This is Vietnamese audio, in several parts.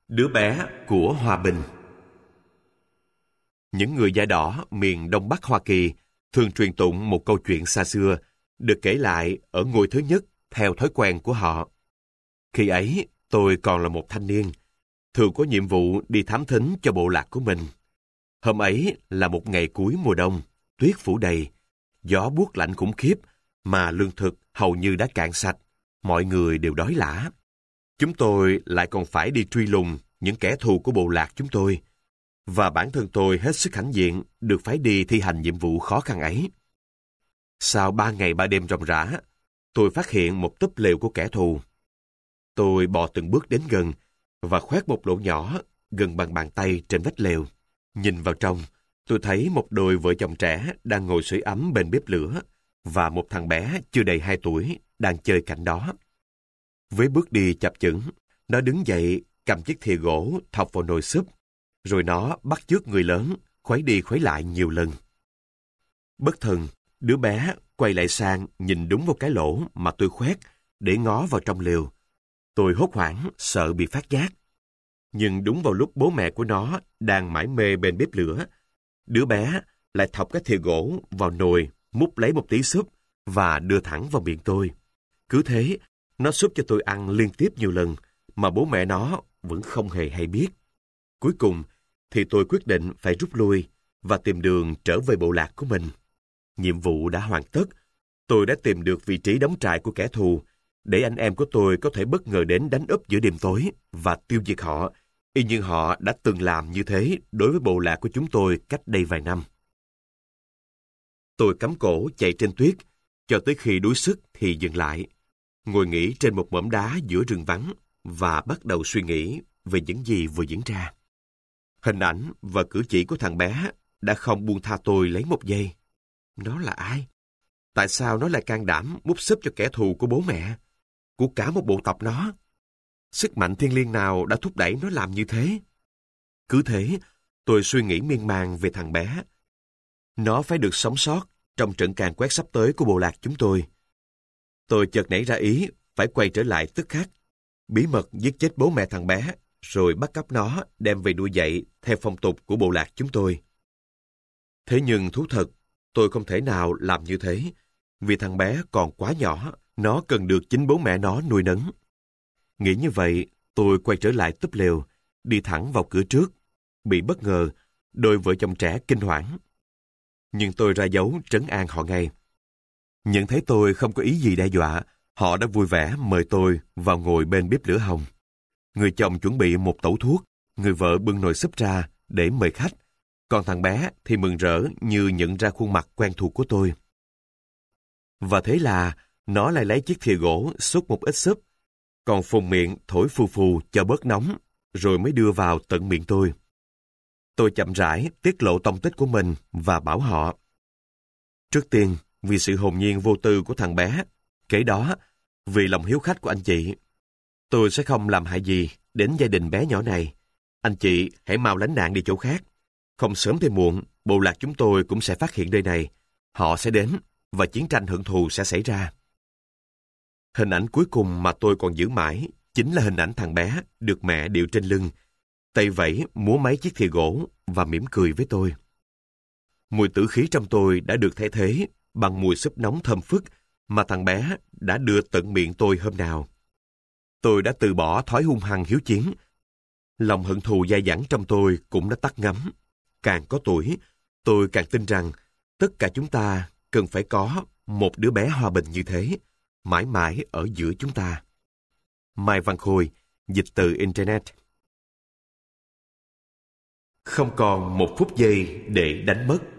Đứa bé của Hòa Bình. Những người da đỏ miền Đông Bắc Hoa Kỳ thường truyền tụng một câu chuyện xa xưa, được kể lại ở ngôi thứ nhất theo thói quen của họ. Khi ấy, tôi còn là một thanh niên, thường có nhiệm vụ đi thám thính cho bộ lạc của mình. Hôm ấy là một ngày cuối mùa đông, tuyết phủ đầy, gió buốt lạnh khủng khiếp, mà lương thực hầu như đã cạn sạch, mọi người đều đói lả. Chúng tôi lại còn phải đi truy lùng những kẻ thù của bộ lạc chúng tôi, và bản thân tôi hết sức hãnh diện được phải đi thi hành nhiệm vụ khó khăn ấy. Sau 3 ngày 3 đêm ròng rã, tôi phát hiện một túp lều của kẻ thù. Tôi bò từng bước đến gần và khoét một lỗ nhỏ gần bằng bàn tay trên vách lều. Nhìn vào trong, tôi thấy một đôi vợ chồng trẻ đang ngồi sưởi ấm bên bếp lửa và một thằng bé chưa đầy 2 tuổi đang chơi cạnh đó. Với bước đi chập chững, nó đứng dậy cầm chiếc thìa gỗ thọc vào nồi súp, rồi nó bắt chước người lớn, khuấy đi khuấy lại nhiều lần. Bất thần, đứa bé quay lại sang nhìn đúng vào cái lỗ mà tôi khoét để ngó vào trong lều. Tôi hốt hoảng, sợ bị phát giác. Nhưng đúng vào lúc bố mẹ của nó đang mải mê bên bếp lửa, đứa bé lại thọc cái thìa gỗ vào nồi, múc lấy một tí súp và đưa thẳng vào miệng tôi. Cứ thế, nó súp cho tôi ăn liên tiếp nhiều lần, mà bố mẹ nó vẫn không hề hay biết. Cuối cùng thì tôi quyết định phải rút lui và tìm đường trở về bộ lạc của mình. Nhiệm vụ đã hoàn tất. Tôi đã tìm được vị trí đóng trại của kẻ thù, để anh em của tôi có thể bất ngờ đến đánh úp giữa đêm tối và tiêu diệt họ, y như họ đã từng làm như thế đối với bộ lạc của chúng tôi cách đây vài năm. Tôi cắm cổ chạy trên tuyết, cho tới khi đuối sức thì dừng lại, ngồi nghỉ trên một mỏm đá giữa rừng vắng và bắt đầu suy nghĩ về những gì vừa diễn ra. Hình ảnh và cử chỉ của thằng bé đã không buông tha tôi lấy một giây. Nó là ai? Tại sao nó lại can đảm múc súp cho kẻ thù của bố mẹ, của cả một bộ tộc nó? Sức mạnh thiêng liêng nào đã thúc đẩy nó làm như thế? Cứ thế, tôi suy nghĩ miên man về thằng bé. Nó phải được sống sót trong trận càn quét sắp tới của bộ lạc chúng tôi. Tôi chợt nảy ra ý phải quay trở lại tức khắc, bí mật giết chết bố mẹ thằng bé, rồi bắt cóc nó đem về nuôi dạy theo phong tục của bộ lạc chúng tôi. Thế nhưng thú thật, tôi không thể nào làm như thế, vì thằng bé còn quá nhỏ, nó cần được chính bố mẹ nó nuôi nấng. Nghĩ như vậy, tôi quay trở lại túp lều, đi thẳng vào cửa trước. Bị bất ngờ, đôi vợ chồng trẻ kinh hoảng. Nhưng tôi ra dấu trấn an họ ngay. Nhận thấy tôi không có ý gì đe dọa, họ đã vui vẻ mời tôi vào ngồi bên bếp lửa hồng. Người chồng chuẩn bị một tẩu thuốc, người vợ bưng nồi súp ra để mời khách, còn thằng bé thì mừng rỡ như nhận ra khuôn mặt quen thuộc của tôi. Và thế là nó lại lấy chiếc thìa gỗ xúc một ít súp, còn phùng miệng thổi phù phù cho bớt nóng, rồi mới đưa vào tận miệng tôi. Tôi chậm rãi tiết lộ tông tích của mình và bảo họ. Trước tiên, vì sự hồn nhiên vô tư của thằng bé, kế đó, vì lòng hiếu khách của anh chị, tôi sẽ không làm hại gì đến gia đình bé nhỏ này. Anh chị hãy mau lánh nạn đi chỗ khác. Không sớm thì muộn, bộ lạc chúng tôi cũng sẽ phát hiện nơi này. Họ sẽ đến, và chiến tranh hận thù sẽ xảy ra. Hình ảnh cuối cùng mà tôi còn giữ mãi chính là hình ảnh thằng bé được mẹ điệu trên lưng, tay vẫy múa mấy chiếc thìa gỗ và mỉm cười với tôi. Mùi tử khí trong tôi đã được thay thế bằng mùi súp nóng thơm phức mà thằng bé đã đưa tận miệng tôi hôm nào. Tôi đã từ bỏ thói hung hăng hiếu chiến. Lòng hận thù dai dẳng trong tôi cũng đã tắt ngấm. Càng có tuổi, tôi càng tin rằng tất cả chúng ta cần phải có một đứa bé hòa bình như thế, mãi mãi ở giữa chúng ta. Mai Văn Khôi, dịch từ Internet. Không còn một phút giây để đánh mất.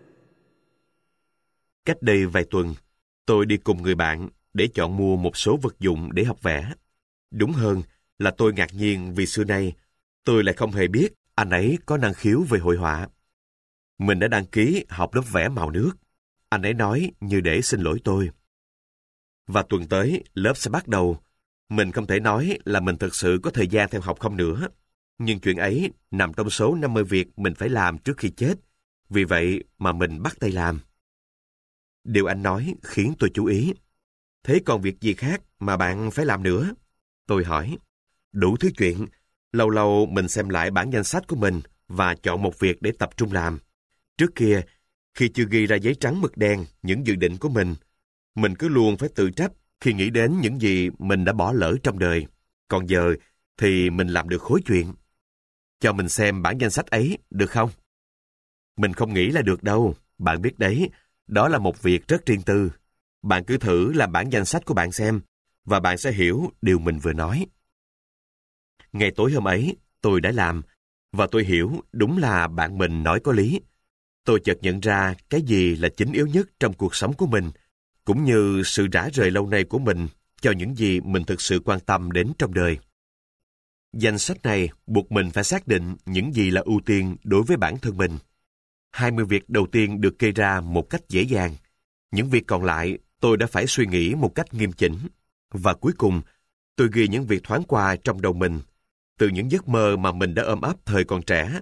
Cách đây vài tuần, tôi đi cùng người bạn để chọn mua một số vật dụng để học vẽ. Đúng hơn là tôi ngạc nhiên vì xưa nay tôi lại không hề biết anh ấy có năng khiếu về hội họa. Mình đã đăng ký học lớp vẽ màu nước. Anh ấy nói như để xin lỗi tôi. Và tuần tới, lớp sẽ bắt đầu. Mình không thể nói là mình thực sự có thời gian theo học không nữa. Nhưng chuyện ấy nằm trong số 50 việc mình phải làm trước khi chết. Vì vậy mà mình bắt tay làm. Điều anh nói khiến tôi chú ý. Thế còn việc gì khác mà bạn phải làm nữa? Tôi hỏi. Đủ thứ chuyện. Lâu lâu mình xem lại bản danh sách của mình và chọn một việc để tập trung làm. Trước kia, khi chưa ghi ra giấy trắng mực đen những dự định của mình cứ luôn phải tự trách khi nghĩ đến những gì mình đã bỏ lỡ trong đời. Còn giờ thì mình làm được khối chuyện. Cho mình xem bản danh sách ấy, được không? Mình không nghĩ là được đâu. Bạn biết đấy, đó là một việc rất riêng tư. Bạn cứ thử làm bản danh sách của bạn xem, và bạn sẽ hiểu điều mình vừa nói. Ngày tối hôm ấy, tôi đã làm, và tôi hiểu đúng là bạn mình nói có lý. Tôi chợt nhận ra cái gì là chính yếu nhất trong cuộc sống của mình, cũng như sự rã rời lâu nay của mình cho những gì mình thực sự quan tâm đến trong đời. Danh sách này buộc mình phải xác định những gì là ưu tiên đối với bản thân mình. 20 việc đầu tiên được kê ra một cách dễ dàng. Những việc còn lại tôi đã phải suy nghĩ một cách nghiêm chỉnh. Và cuối cùng, tôi ghi những việc thoáng qua trong đầu mình, từ những giấc mơ mà mình đã ôm ấp thời còn trẻ,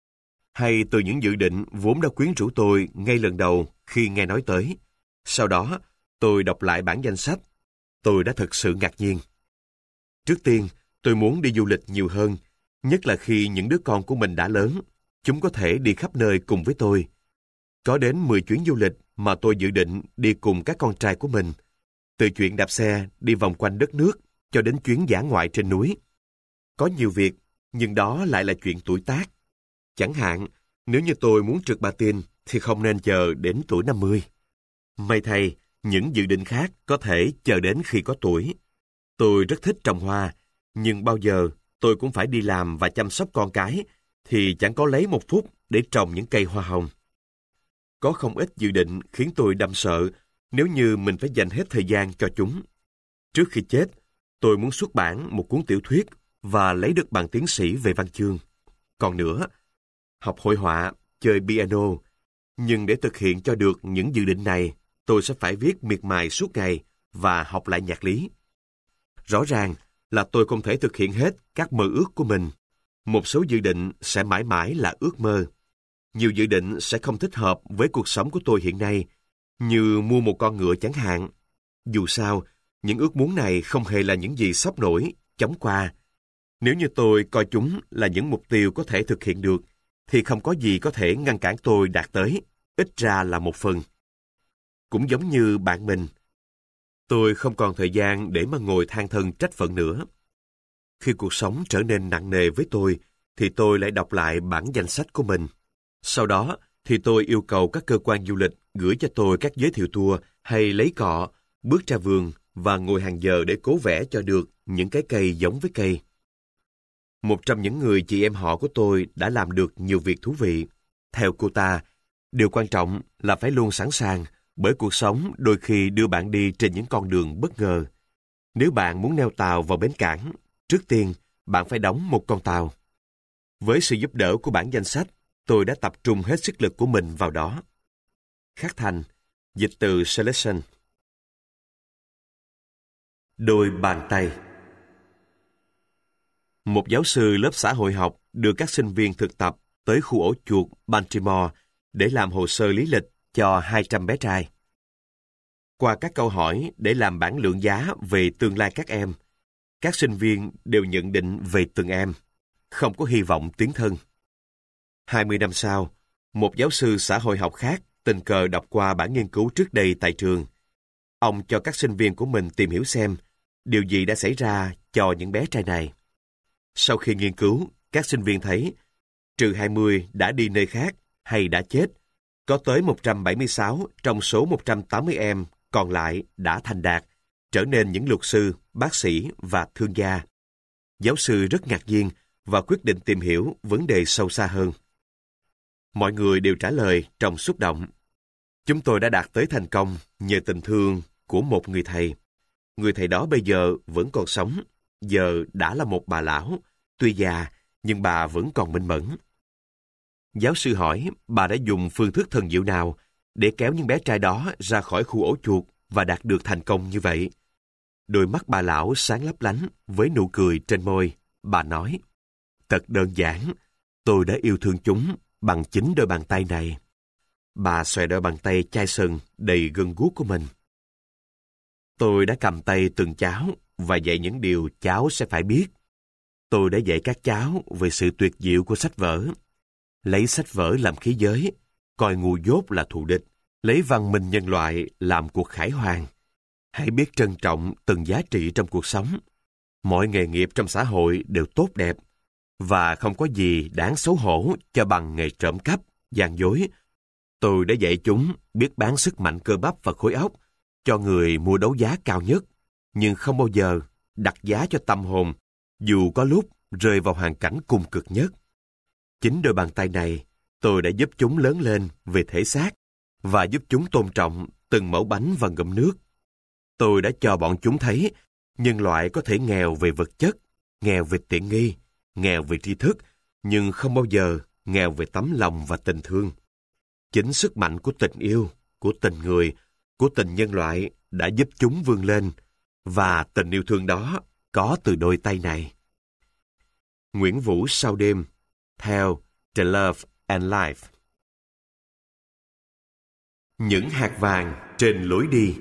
hay từ những dự định vốn đã quyến rũ tôi ngay lần đầu khi nghe nói tới. Sau đó, tôi đọc lại bản danh sách. Tôi đã thực sự ngạc nhiên. Trước tiên, tôi muốn đi du lịch nhiều hơn, nhất là khi những đứa con của mình đã lớn. Chúng có thể đi khắp nơi cùng với tôi. Có đến 10 chuyến du lịch mà tôi dự định đi cùng các con trai của mình. Từ chuyện đạp xe đi vòng quanh đất nước cho đến chuyến dã ngoại trên núi. Có nhiều việc, nhưng đó lại là chuyện tuổi tác. Chẳng hạn, nếu như tôi muốn trượt patin thì không nên chờ đến tuổi 50. May thay, những dự định khác có thể chờ đến khi có tuổi. Tôi rất thích trồng hoa, nhưng bao giờ tôi cũng phải đi làm và chăm sóc con cái, thì chẳng có lấy một phút để trồng những cây hoa hồng. Có không ít dự định khiến tôi đâm sợ nếu như mình phải dành hết thời gian cho chúng. Trước khi chết, tôi muốn xuất bản một cuốn tiểu thuyết và lấy được bằng tiến sĩ về văn chương. Còn nữa, học hội họa, chơi piano. Nhưng để thực hiện cho được những dự định này, tôi sẽ phải viết miệt mài suốt ngày và học lại nhạc lý. Rõ ràng là tôi không thể thực hiện hết các mơ ước của mình. Một số dự định sẽ mãi mãi là ước mơ. Nhiều dự định sẽ không thích hợp với cuộc sống của tôi hiện nay, như mua một con ngựa chẳng hạn. Dù sao, những ước muốn này không hề là những gì sắp nổi, chóng qua. Nếu như tôi coi chúng là những mục tiêu có thể thực hiện được, thì không có gì có thể ngăn cản tôi đạt tới, ít ra là một phần. Cũng giống như bạn mình, tôi không còn thời gian để mà ngồi than thân trách phận nữa. Khi cuộc sống trở nên nặng nề với tôi, thì tôi lại đọc lại bản danh sách của mình. Sau đó thì tôi yêu cầu các cơ quan du lịch gửi cho tôi các giới thiệu tour hay lấy cọ, bước ra vườn và ngồi hàng giờ để cố vẽ cho được những cái cây giống với cây. Một trong những người chị em họ của tôi đã làm được nhiều việc thú vị. Theo cô ta, điều quan trọng là phải luôn sẵn sàng, bởi cuộc sống đôi khi đưa bạn đi trên những con đường bất ngờ. Nếu bạn muốn neo tàu vào bến cảng, trước tiên bạn phải đóng một con tàu. Với sự giúp đỡ của bản danh sách, tôi đã tập trung hết sức lực của mình vào đó. Khắc thành, dịch từ Selection. Đôi bàn tay. Một giáo sư lớp xã hội học đưa các sinh viên thực tập tới khu ổ chuột Baltimore để làm hồ sơ lý lịch cho 200 bé trai. Qua các câu hỏi để làm bảng lượng giá về tương lai các sinh viên đều nhận định về từng em, không có hy vọng tiến thân. 20 năm sau, một giáo sư xã hội học khác tình cờ đọc qua bản nghiên cứu trước đây tại trường. Ông cho các sinh viên của mình tìm hiểu xem điều gì đã xảy ra cho những bé trai này. Sau khi nghiên cứu, các sinh viên thấy, trừ 20 đã đi nơi khác hay đã chết, có tới 176 trong số 180 em còn lại đã thành đạt, trở nên những luật sư, bác sĩ và thương gia. Giáo sư rất ngạc nhiên và quyết định tìm hiểu vấn đề sâu xa hơn. Mọi người đều trả lời trong xúc động. Chúng tôi đã đạt tới thành công nhờ tình thương của một người thầy. Người thầy đó bây giờ vẫn còn sống, giờ đã là một bà lão, tuy già nhưng bà vẫn còn minh mẫn. Giáo sư hỏi bà đã dùng phương thức thần diệu nào để kéo những bé trai đó ra khỏi khu ổ chuột và đạt được thành công như vậy. Đôi mắt bà lão sáng lấp lánh với nụ cười trên môi. Bà nói, thật đơn giản, tôi đã yêu thương chúng bằng chính đôi bàn tay này. Bà xòe đôi bàn tay chai sừng đầy gân guốc của mình. Tôi đã cầm tay từng cháu và dạy những điều cháu sẽ phải biết. tôi đã dạy các cháu về sự tuyệt diệu của sách vở. Lấy sách vở làm khí giới, coi ngu dốt là thù địch, lấy văn minh nhân loại làm cuộc khải hoàn. Hãy biết trân trọng từng giá trị trong cuộc sống. Mọi nghề nghiệp trong xã hội đều tốt đẹp, và không có gì đáng xấu hổ cho bằng nghề trộm cắp, gian dối. Tôi đã dạy chúng biết bán sức mạnh cơ bắp và khối óc cho người mua đấu giá cao nhất, nhưng không bao giờ đặt giá cho tâm hồn, dù có lúc rơi vào hoàn cảnh cùng cực nhất. Chính đôi bàn tay này, tôi đã giúp chúng lớn lên về thể xác và giúp chúng tôn trọng từng mẩu bánh và ngụm nước. Tôi đã cho bọn chúng thấy nhân loại có thể nghèo về vật chất, nghèo về tiện nghi, nghèo về tri thức, nhưng không bao giờ nghèo về tấm lòng và tình thương. Chính sức mạnh của tình yêu, của tình người, của tình nhân loại đã giúp chúng vươn lên, và tình yêu thương đó có từ đôi tay này. Nguyễn Vũ sau đêm, theo The Love and Life. Những hạt vàng trên lối đi.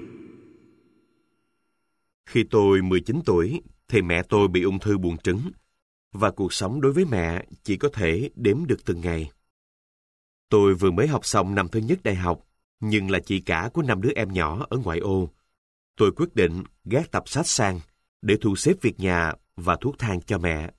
Khi tôi 19 tuổi, thì mẹ tôi bị ung thư buồng trứng, và cuộc sống đối với mẹ chỉ có thể đếm được từng ngày. Tôi vừa mới học xong năm thứ nhất đại học, nhưng là chị cả của 5 đứa em nhỏ ở ngoại ô. Tôi quyết định gác tập sách sang để thu xếp việc nhà và thuốc thang cho mẹ.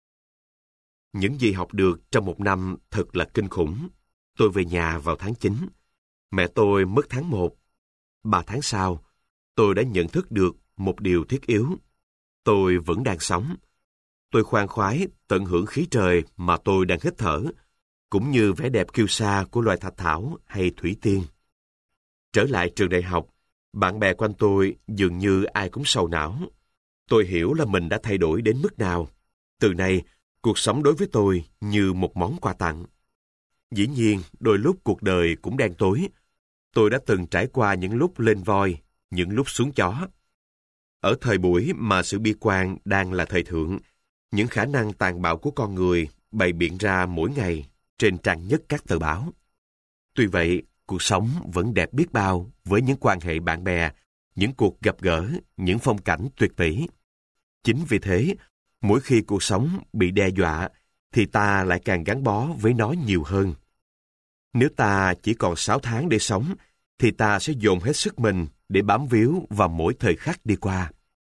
Những gì học được trong một năm thật là kinh khủng. Tôi về nhà vào tháng 9. Mẹ tôi mất tháng 1. 3 tháng sau, tôi đã nhận thức được một điều thiết yếu. Tôi vẫn đang sống. Tôi khoan khoái tận hưởng khí trời mà tôi đang hít thở, cũng như vẻ đẹp kiêu sa của loài thạch thảo hay thủy tiên. Trở lại trường đại học, bạn bè quanh tôi dường như ai cũng sầu não. Tôi hiểu là mình đã thay đổi đến mức nào. Từ nay, cuộc sống đối với tôi như một món quà tặng. Dĩ nhiên, đôi lúc cuộc đời cũng đen tối. Tôi đã từng trải qua những lúc lên voi, những lúc xuống chó. Ở thời buổi mà sự bi quan đang là thời thượng, những khả năng tàn bạo của con người bày biện ra mỗi ngày trên trang nhất các tờ báo. Tuy vậy, cuộc sống vẫn đẹp biết bao với những quan hệ bạn bè, những cuộc gặp gỡ, những phong cảnh tuyệt mỹ. Chính vì thế, mỗi khi cuộc sống bị đe dọa, thì ta lại càng gắn bó với nó nhiều hơn. Nếu ta chỉ còn 6 tháng để sống, thì ta sẽ dồn hết sức mình để bám víu vào mỗi thời khắc đi qua.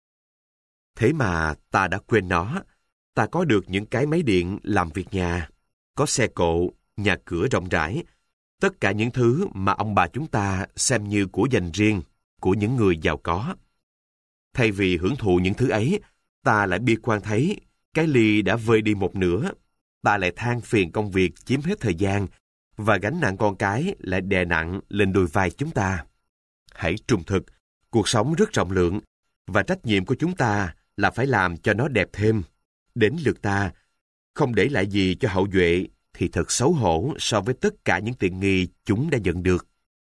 Thế mà ta đã quên nó. Ta có được những cái máy điện làm việc nhà, có xe cộ, nhà cửa rộng rãi, tất cả những thứ mà ông bà chúng ta xem như của dành riêng của những người giàu có. Thay vì hưởng thụ những thứ ấy, ta lại bi quan thấy cái ly đã vơi đi một nửa. Ta lại than phiền công việc chiếm hết thời gian, và gánh nặng con cái lại đè nặng lên đôi vai chúng ta. Hãy trung thực, cuộc sống rất rộng lượng, và trách nhiệm của chúng ta là phải làm cho nó đẹp thêm. Đến lượt ta, không để lại gì cho hậu duệ thì thật xấu hổ so với tất cả những tiện nghi chúng đã nhận được.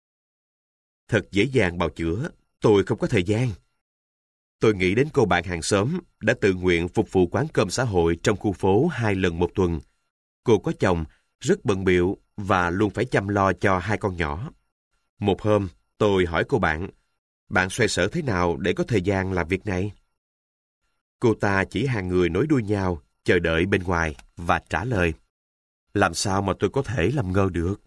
Thật dễ dàng bào chữa, tôi không có thời gian. Tôi nghĩ đến cô bạn hàng xóm đã tự nguyện phục vụ quán cơm xã hội trong khu phố 2 lần một tuần. Cô có chồng, rất bận bịu và luôn phải chăm lo cho 2 con nhỏ. Một hôm, tôi hỏi cô bạn xoay sở thế nào để có thời gian làm việc này? Cô ta chỉ hàng người nối đuôi nhau, chờ đợi bên ngoài và trả lời: làm sao mà tôi có thể làm ngơ được?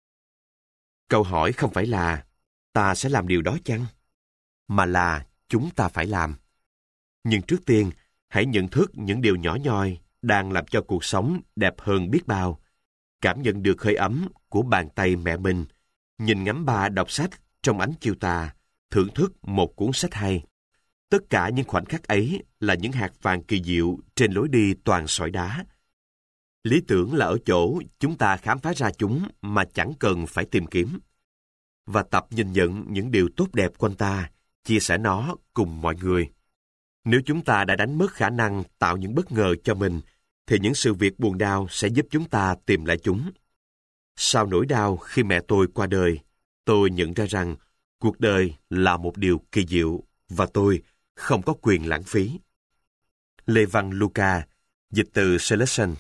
Câu hỏi không phải là ta sẽ làm điều đó chăng? Mà là chúng ta phải làm. Nhưng trước tiên, hãy nhận thức những điều nhỏ nhoi đang làm cho cuộc sống đẹp hơn biết bao. Cảm nhận được hơi ấm của bàn tay mẹ mình, nhìn ngắm ba đọc sách trong ánh chiều tà, thưởng thức một cuốn sách hay. Tất cả những khoảnh khắc ấy là những hạt vàng kỳ diệu trên lối đi toàn sỏi đá. Lý tưởng là ở chỗ chúng ta khám phá ra chúng mà chẳng cần phải tìm kiếm. Và tập nhìn nhận những điều tốt đẹp quanh ta, chia sẻ nó cùng mọi người. Nếu chúng ta đã đánh mất khả năng tạo những bất ngờ cho mình, thì những sự việc buồn đau sẽ giúp chúng ta tìm lại chúng. Sau nỗi đau khi mẹ tôi qua đời, tôi nhận ra rằng cuộc đời là một điều kỳ diệu và tôi không có quyền lãng phí. Lê Văn Luca, dịch từ Selection.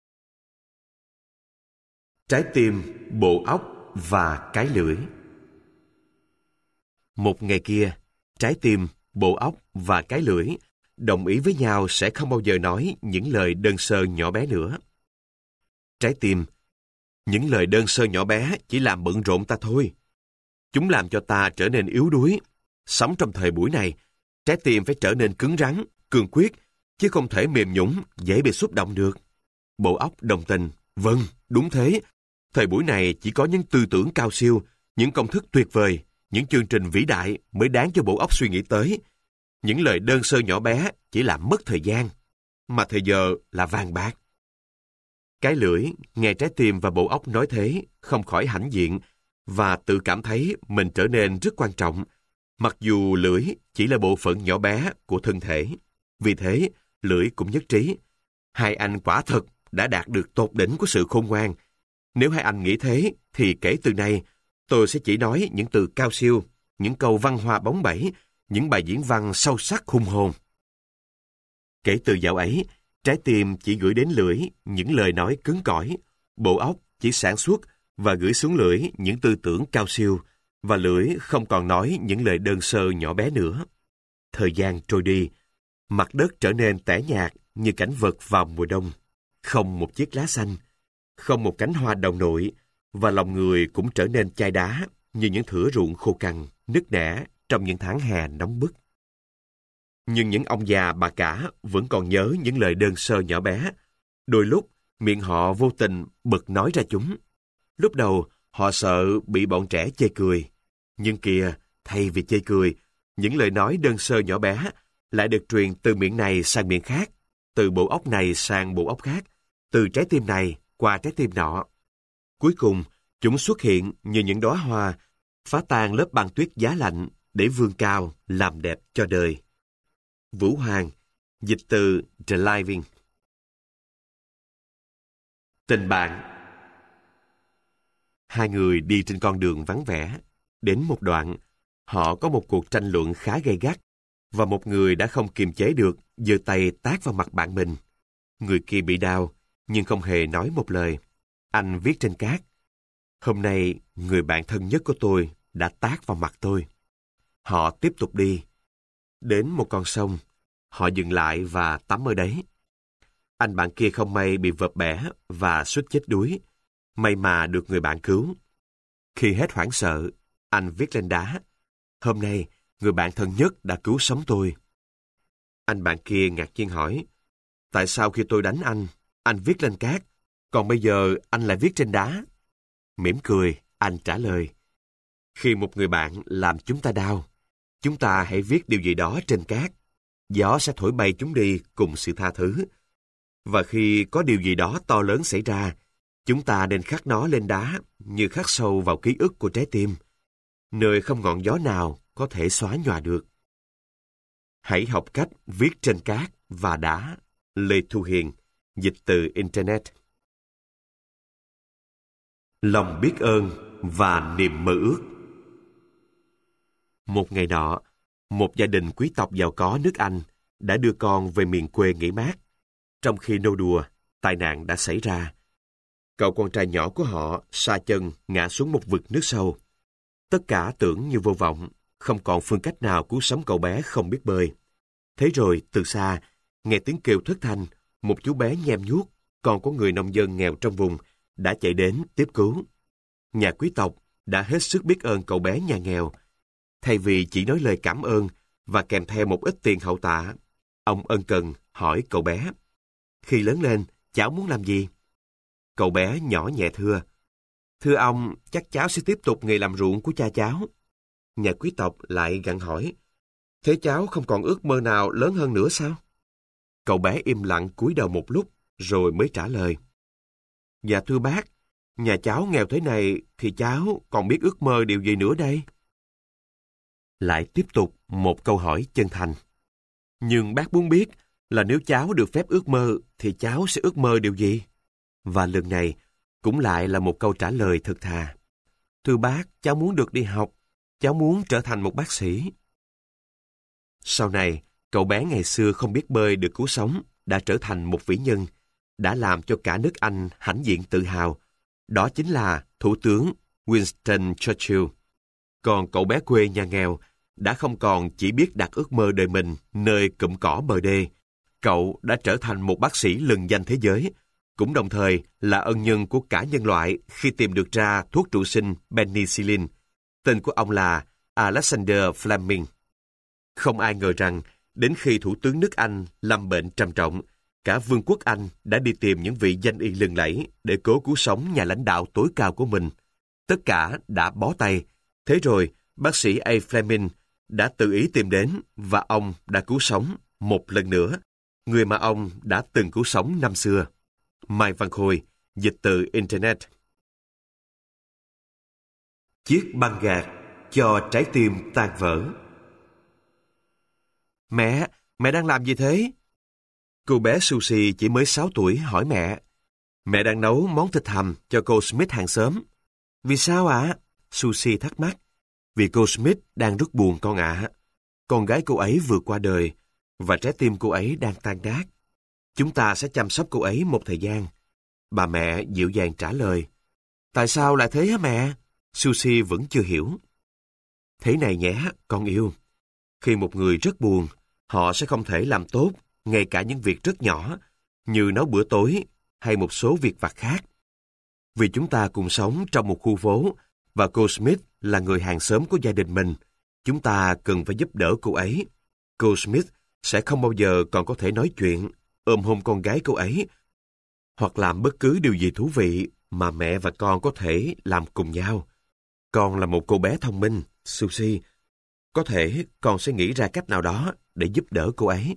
Trái tim, bộ óc và cái lưỡi. Một ngày kia, trái tim, bộ óc và cái lưỡi đồng ý với nhau sẽ không bao giờ nói những lời đơn sơ nhỏ bé nữa. Trái tim, những lời đơn sơ nhỏ bé chỉ làm bận rộn ta thôi. Chúng làm cho ta trở nên yếu đuối. Sống trong thời buổi này, trái tim phải trở nên cứng rắn, cương quyết, chứ không thể mềm nhũn, dễ bị xúc động được. Bộ óc đồng tình. Vâng, đúng thế. Thời buổi này chỉ có những tư tưởng cao siêu, những công thức tuyệt vời, những chương trình vĩ đại mới đáng cho bộ óc suy nghĩ tới. Những lời đơn sơ nhỏ bé chỉ làm mất thời gian, mà thời giờ là vàng bạc. Cái lưỡi, nghe trái tim và bộ óc nói thế, không khỏi hãnh diện và tự cảm thấy mình trở nên rất quan trọng, mặc dù lưỡi chỉ là bộ phận nhỏ bé của thân thể. Vì thế, lưỡi cũng nhất trí. Hai anh quả thật đã đạt được tột đỉnh của sự khôn ngoan. Nếu hai anh nghĩ thế, thì kể từ nay, tôi sẽ chỉ nói những từ cao siêu, những câu văn hoa bóng bẩy, những bài diễn văn sâu sắc hùng hồn. Kể từ dạo ấy, trái tim chỉ gửi đến lưỡi những lời nói cứng cỏi, bộ óc chỉ sản xuất và gửi xuống lưỡi những tư tưởng cao siêu, và lưỡi không còn nói những lời đơn sơ nhỏ bé nữa. Thời gian trôi đi, mặt đất trở nên tẻ nhạt như cảnh vật vào mùa đông. Không một chiếc lá xanh, không một cánh hoa đồng nội, và lòng người cũng trở nên chai đá như những thửa ruộng khô cằn, nứt nẻ trong những tháng hè nóng bức. Nhưng những ông già bà cả vẫn còn nhớ những lời đơn sơ nhỏ bé. Đôi lúc, miệng họ vô tình bật nói ra chúng. Lúc đầu, họ sợ bị bọn trẻ chê cười. Nhưng kìa, thay vì chê cười, những lời nói đơn sơ nhỏ bé lại được truyền từ miệng này sang miệng khác, từ bộ óc này sang bộ óc khác, từ trái tim này qua trái tim nọ. Cuối cùng, chúng xuất hiện như những đóa hoa, phá tan lớp băng tuyết giá lạnh để vươn cao, làm đẹp cho đời. Vũ Hoàng, dịch từ The Living. Tình bạn. Hai người đi trên con đường vắng vẻ. Đến một đoạn, họ có một cuộc tranh luận khá gay gắt, và một người đã không kiềm chế được, giơ tay tát vào mặt bạn mình. Người kia bị đau, nhưng không hề nói một lời. Anh viết trên cát: "Hôm nay, người bạn thân nhất của tôi đã tát vào mặt tôi." Họ tiếp tục đi. Đến một con sông, họ dừng lại và tắm ở đấy. Anh bạn kia không may bị vợp bẻ và suýt chết đuối. May mà được người bạn cứu. Khi hết hoảng sợ, anh viết lên đá: "Hôm nay, người bạn thân nhất đã cứu sống tôi." Anh bạn kia ngạc nhiên hỏi: "Tại sao khi tôi đánh anh viết lên cát, còn bây giờ anh lại viết trên đá?" Mỉm cười, anh trả lời: "Khi một người bạn làm chúng ta đau, chúng ta hãy viết điều gì đó trên cát. Gió sẽ thổi bay chúng đi cùng sự tha thứ. Và khi có điều gì đó to lớn xảy ra, chúng ta nên khắc nó lên đá như khắc sâu vào ký ức của trái tim, nơi không ngọn gió nào có thể xóa nhòa được." Hãy học cách viết trên cát và đá. Lê Thu Hiền, dịch từ Internet. Lòng biết ơn và niềm mơ ước. Một ngày nọ, một gia đình quý tộc giàu có nước Anh đã đưa con về miền quê nghỉ mát. Trong khi nô đùa, tai nạn đã xảy ra. Cậu con trai nhỏ của họ sa chân ngã xuống một vực nước sâu. Tất cả tưởng như vô vọng, không còn phương cách nào cứu sống cậu bé không biết bơi. Thế rồi, từ xa, nghe tiếng kêu thất thanh, một chú bé nhem nhuốc, con của người nông dân nghèo trong vùng, đã chạy đến tiếp cứu. Nhà quý tộc đã hết sức biết ơn cậu bé nhà nghèo. Thay vì chỉ nói lời cảm ơn và kèm theo một ít tiền hậu tạ, ông ân cần hỏi cậu bé: "Khi lớn lên, cháu muốn làm gì?" Cậu bé nhỏ nhẹ thưa: "Thưa ông, chắc cháu sẽ tiếp tục nghề làm ruộng của cha cháu." Nhà quý tộc lại gặng hỏi: "Thế cháu không còn ước mơ nào lớn hơn nữa sao?" Cậu bé im lặng cúi đầu một lúc, rồi mới trả lời: "Dạ thưa bác, nhà cháu nghèo thế này thì cháu còn biết ước mơ điều gì nữa đây?" Lại tiếp tục một câu hỏi chân thành: "Nhưng bác muốn biết là nếu cháu được phép ước mơ thì cháu sẽ ước mơ điều gì?" Và lần này cũng lại là một câu trả lời thật thà: "Thưa bác, cháu muốn được đi học, cháu muốn trở thành một bác sĩ." Sau này, cậu bé ngày xưa không biết bơi được cứu sống đã trở thành một vĩ nhân, đã làm cho cả nước Anh hãnh diện tự hào. Đó chính là Thủ tướng Winston Churchill. Còn cậu bé quê nhà nghèo đã không còn chỉ biết đặt ước mơ đời mình nơi cụm cỏ bờ đê. Cậu đã trở thành một bác sĩ lừng danh thế giới, cũng đồng thời là ân nhân của cả nhân loại khi tìm được ra thuốc trụ sinh penicillin. Tên của ông là Alexander Fleming. Không ai ngờ rằng, đến khi Thủ tướng nước Anh lâm bệnh trầm trọng, cả Vương quốc Anh đã đi tìm những vị danh y lừng lẫy để cố cứu sống nhà lãnh đạo tối cao của mình. Tất cả đã bó tay. Thế rồi, bác sĩ A. Fleming đã tự ý tìm đến và ông đã cứu sống một lần nữa người mà ông đã từng cứu sống năm xưa. Mai Văn Khôi, dịch từ Internet. Chiếc băng gạc cho trái tim tan vỡ. Mẹ đang làm gì thế? Cô bé Susie chỉ mới 6 tuổi hỏi mẹ. Mẹ đang nấu món thịt hầm cho cô Smith hàng xóm. Vì sao ạ? Susie thắc mắc. Vì cô Smith đang rất buồn con ạ. Con gái cô ấy vừa qua đời và trái tim cô ấy đang tan nát. Chúng ta sẽ chăm sóc cô ấy một thời gian. Bà mẹ dịu dàng trả lời. Tại sao lại thế hả mẹ? Susie vẫn chưa hiểu. Thế này nhé, con yêu. Khi một người rất buồn, họ sẽ không thể làm tốt ngay cả những việc rất nhỏ như nấu bữa tối hay một số việc vặt khác. Vì chúng ta cùng sống trong một khu phố và cô Smith là người hàng xóm của gia đình mình, chúng ta cần phải giúp đỡ cô ấy. Cô Smith sẽ không bao giờ còn có thể nói chuyện, ôm hôn con gái cô ấy hoặc làm bất cứ điều gì thú vị mà mẹ và con có thể làm cùng nhau. Con là một cô bé thông minh, Susie. Có thể con sẽ nghĩ ra cách nào đó để giúp đỡ cô ấy.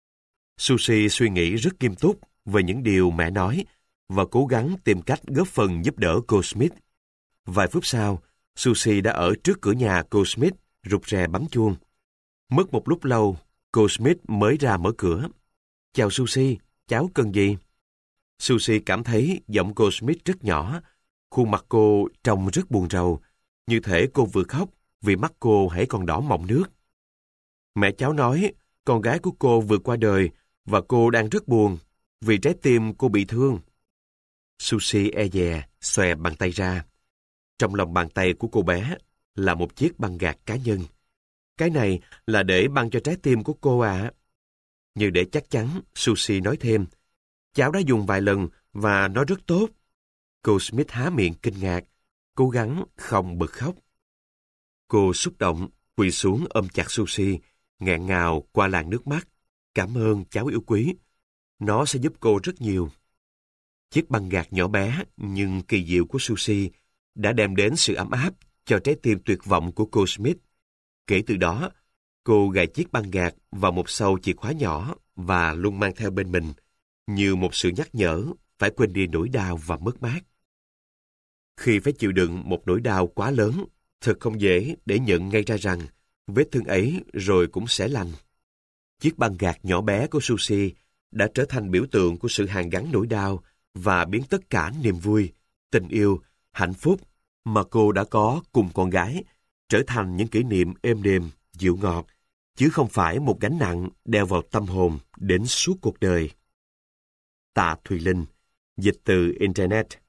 Susie suy nghĩ rất nghiêm túc về những điều mẹ nói và cố gắng tìm cách góp phần giúp đỡ cô Smith. Vài phút sau, Susie đã ở trước cửa nhà cô Smith rụt rè bấm chuông. Mất một lúc lâu, cô Smith mới ra mở cửa. Chào Susie, cháu cần gì? Susie cảm thấy giọng cô Smith rất nhỏ, khuôn mặt cô trông rất buồn rầu, như thể cô vừa khóc vì mắt cô hãy còn đỏ mọng nước. Mẹ cháu nói con gái của cô vừa qua đời và cô đang rất buồn vì trái tim cô bị thương. Susie e dè xòe bàn tay ra. Trong lòng bàn tay của cô bé là một chiếc băng gạc cá nhân. Cái này là để băng cho trái tim của cô ạ. Như để chắc chắn, Susie nói thêm. Cháu đã dùng vài lần và nó rất tốt. Cô Smith há miệng kinh ngạc, cố gắng không bật khóc. Cô xúc động, quỳ xuống ôm chặt Susie, nghẹn ngào qua làn nước mắt. Cảm ơn cháu yêu quý. Nó sẽ giúp cô rất nhiều. Chiếc băng gạc nhỏ bé nhưng kỳ diệu của Susie đã đem đến sự ấm áp cho trái tim tuyệt vọng của cô Smith. Kể từ đó, cô gài chiếc băng gạc vào một sâu chìa khóa nhỏ và luôn mang theo bên mình, như một sự nhắc nhở phải quên đi nỗi đau và mất mát. Khi phải chịu đựng một nỗi đau quá lớn, thật không dễ để nhận ngay ra rằng vết thương ấy rồi cũng sẽ lành. Chiếc băng gạc nhỏ bé của Susie đã trở thành biểu tượng của sự hàn gắn nỗi đau và biến tất cả niềm vui, tình yêu, hạnh phúc mà cô đã có cùng con gái trở thành những kỷ niệm êm đềm, dịu ngọt, chứ không phải một gánh nặng đeo vào tâm hồn đến suốt cuộc đời. Tạ Thùy Linh, dịch từ Internet.